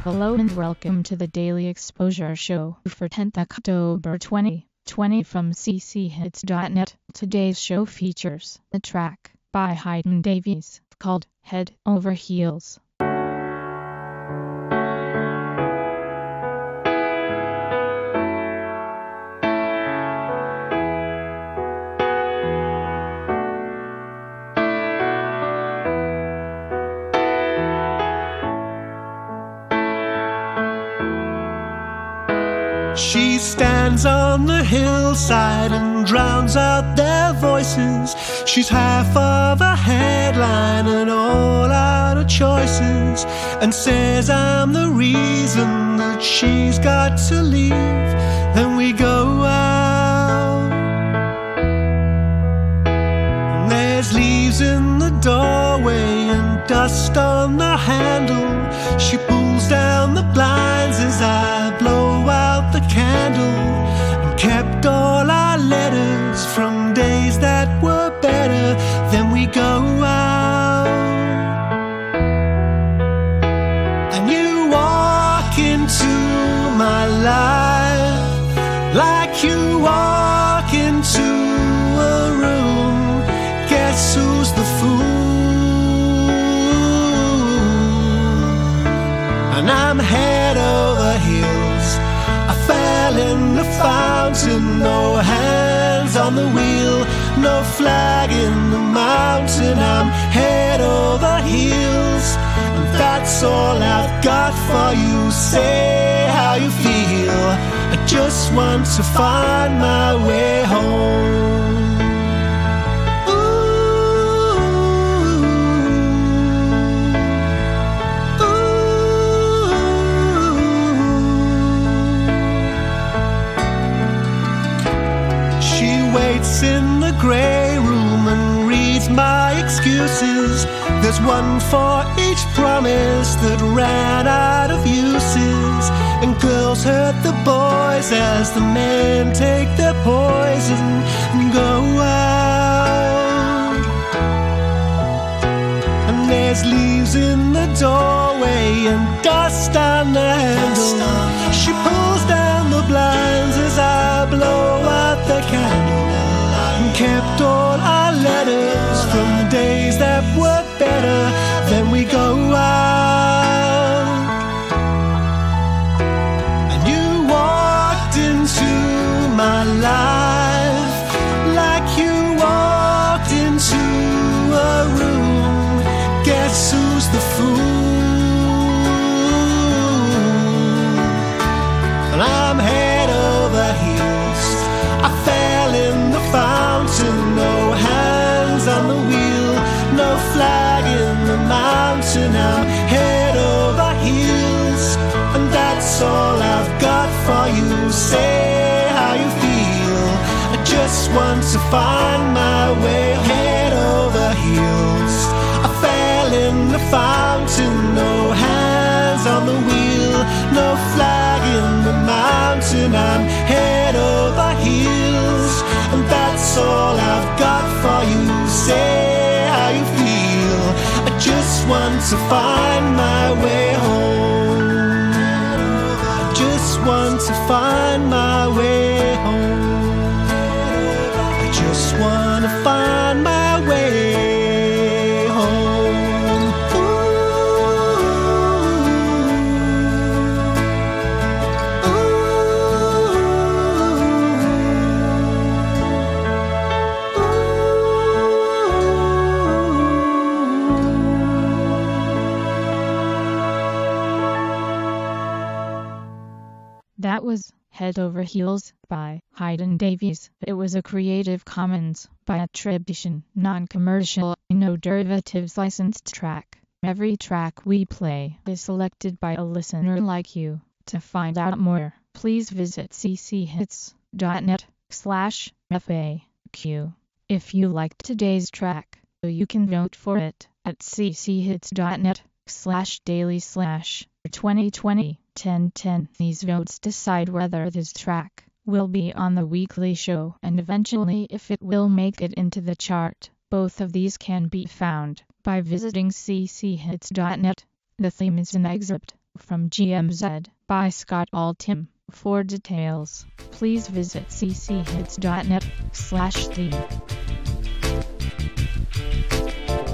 Hello and welcome to the Daily Exposure Show for 10th October 2020 from cchits.net. Today's show features a track by Hayden Davies called Head Over Heels. She stands on the hillside and drowns out their voices. She's half of a headline and all out of choices, and says I'm the reason that she's got to leave. Then we go out, and there's leaves in the doorway and dust on the handle. She pulls down the blinds as I blow out the candle, and kept all our letters from days that were better. Then we go out, and you walk into my life like you walk into a room. Guess who's the fool? And I'm head over heels. I fell in the fountain, no hands on the wheel, no flag in the mountain. I'm head over heels, and that's all I've got for you. Say how you feel. I just want to find my way home. In the grey room and reads my excuses. There's one for each promise that ran out of uses. And girls hurt the boys as the men take their poison and go out. And there's leaves in the doorway and dust on the handle. She pulls down the blinds as I blow out the candle. Kept all our letters from days that were better. Then we go out, and you walked into my life like you walked into a room. Guess who's the fool? And I'm head over heels. I fell in the fountain, no hands on the wheel, no flag in the mountain. I'm head over heels, and that's all I've got for you. Say how you feel. I just want to find my way. Head over heels. I fell in the fountain, no hands on the wheel, no flag in the mountain. I'm head over heels, and that's all I've got for you. Say how you feel. I just want to find my way home. I just want to find my way home. I just want to find my way home. That was Head Over Heels by Hayden Davies. It was a Creative Commons by attribution, non-commercial, no derivatives licensed track. Every track we play is selected by a listener like you. To find out more, please visit cchits.net/FAQ. If you liked today's track, you can vote for it at cchits.net/daily/2020. 1010. These votes decide whether this track will be on the weekly show and eventually if it will make it into the chart. Both of these can be found by visiting cchits.net. The theme is an excerpt from GMZ by Scott Altham. For details, please visit cchits.net/theme.